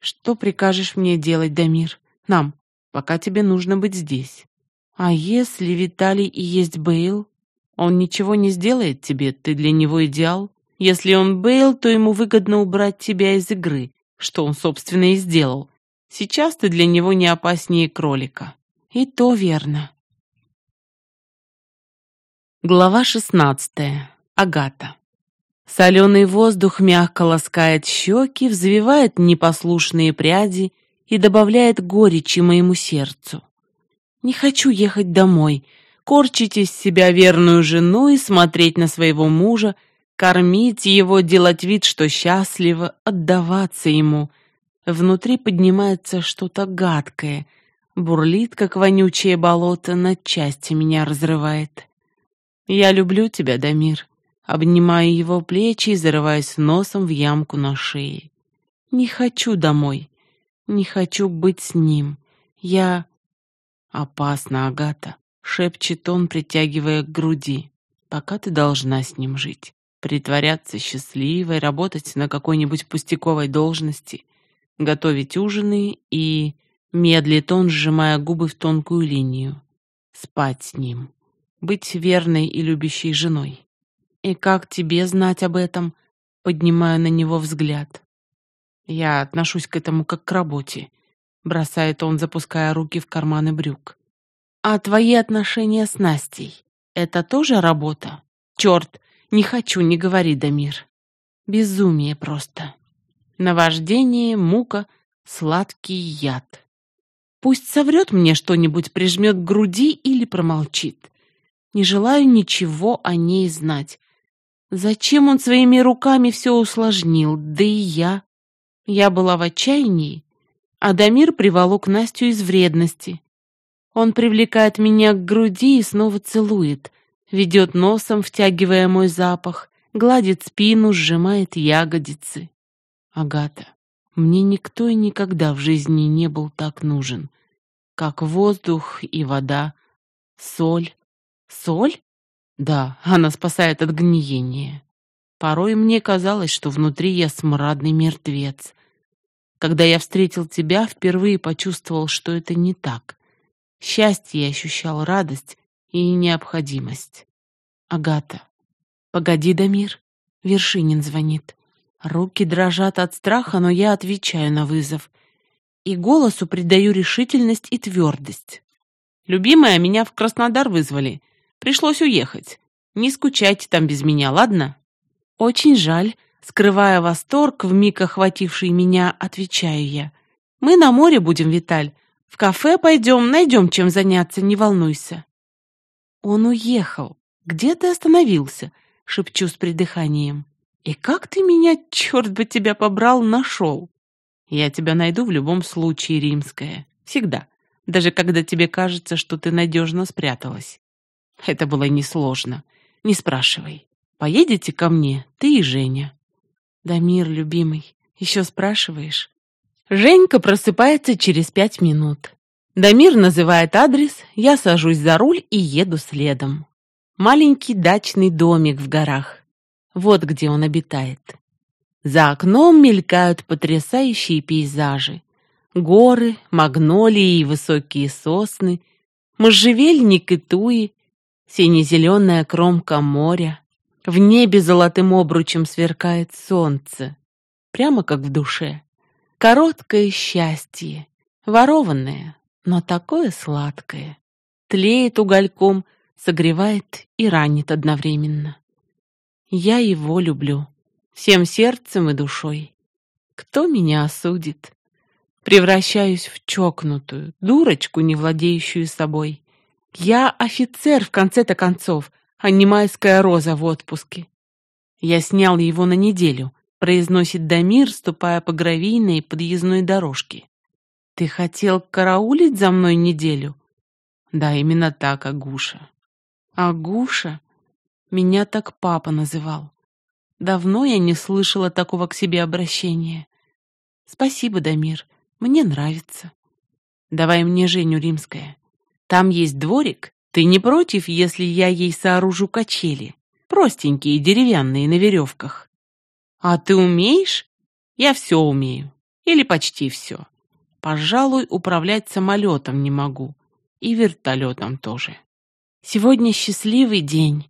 Что прикажешь мне делать, Дамир? Нам, пока тебе нужно быть здесь. А если Виталий и есть Бейл? Он ничего не сделает тебе, ты для него идеал. Если он Бейл, то ему выгодно убрать тебя из игры, что он, собственно, и сделал. Сейчас ты для него не опаснее кролика. И то верно. Глава 16. Агата. Соленый воздух мягко ласкает щеки, взвивает непослушные пряди и добавляет горечи моему сердцу. Не хочу ехать домой, корчить из себя верную жену и смотреть на своего мужа, кормить его, делать вид, что счастливо, отдаваться ему. Внутри поднимается что-то гадкое, бурлит, как вонючее болото, на части меня разрывает. Я люблю тебя, Дамир. Обнимаю его плечи и зарываюсь носом в ямку на шее. Не хочу домой. Не хочу быть с ним. Я... Опасно, Агата, шепчет он, притягивая к груди. Пока ты должна с ним жить. Притворяться счастливой, работать на какой-нибудь пустяковой должности, готовить ужины и... Медлит он, сжимая губы в тонкую линию. Спать с ним. Быть верной и любящей женой. «И как тебе знать об этом?» Поднимаю на него взгляд. «Я отношусь к этому как к работе», — бросает он, запуская руки в карманы брюк. «А твои отношения с Настей — это тоже работа? Черт, не хочу, не говори, Дамир. Безумие просто. Наваждение, мука, сладкий яд. Пусть соврет мне что-нибудь, прижмет к груди или промолчит. Не желаю ничего о ней знать. Зачем он своими руками все усложнил? Да и я. Я была в отчаянии, а Дамир приволок Настю из вредности. Он привлекает меня к груди и снова целует, ведет носом, втягивая мой запах, гладит спину, сжимает ягодицы. Агата, мне никто и никогда в жизни не был так нужен, как воздух и вода, соль. Соль? Да, она спасает от гниения. Порой мне казалось, что внутри я смрадный мертвец. Когда я встретил тебя, впервые почувствовал, что это не так. Счастье я ощущал, радость и необходимость. Агата. Погоди, Дамир. Вершинин звонит. Руки дрожат от страха, но я отвечаю на вызов. И голосу придаю решительность и твердость. Любимая, меня в Краснодар вызвали. Пришлось уехать. Не скучайте там без меня, ладно? Очень жаль. Скрывая восторг, вмиг охвативший меня, отвечаю я. Мы на море будем, Виталь. В кафе пойдем, найдем чем заняться, не волнуйся. Он уехал. Где ты остановился? Шепчу с придыханием. И как ты меня, черт бы тебя побрал, нашел? Я тебя найду в любом случае, Римская. Всегда. Даже когда тебе кажется, что ты надежно спряталась. Это было несложно. Не спрашивай. Поедете ко мне, ты и Женя. Дамир, любимый, еще спрашиваешь? Женька просыпается через 5 минут. Дамир называет адрес, я сажусь за руль и еду следом. Маленький дачный домик в горах. Вот где он обитает. За окном мелькают потрясающие пейзажи. Горы, магнолии и высокие сосны, можжевельник и туи, сине-зеленая кромка моря. В небе золотым обручем сверкает солнце, прямо как в душе. Короткое счастье, ворованное, но такое сладкое. Тлеет угольком, согревает и ранит одновременно. Я его люблю, всем сердцем и душой. Кто меня осудит? Превращаюсь в чокнутую, дурочку, не владеющую собой. Я офицер в конце-то концов, а не майская роза в отпуске. Я снял его на неделю, произносит Дамир, ступая по гравийной подъездной дорожке. Ты хотел караулить за мной неделю? Да, именно так, Агуша. Агуша? Меня так папа называл. Давно я не слышала такого к себе обращения. Спасибо, Дамир, мне нравится. Давай мне Женю, Римская. Там есть дворик. Ты не против, если я ей сооружу качели? Простенькие, деревянные, на веревках. А ты умеешь? Я все умею. Или почти все. Пожалуй, управлять самолетом не могу. И вертолетом тоже. Сегодня счастливый день.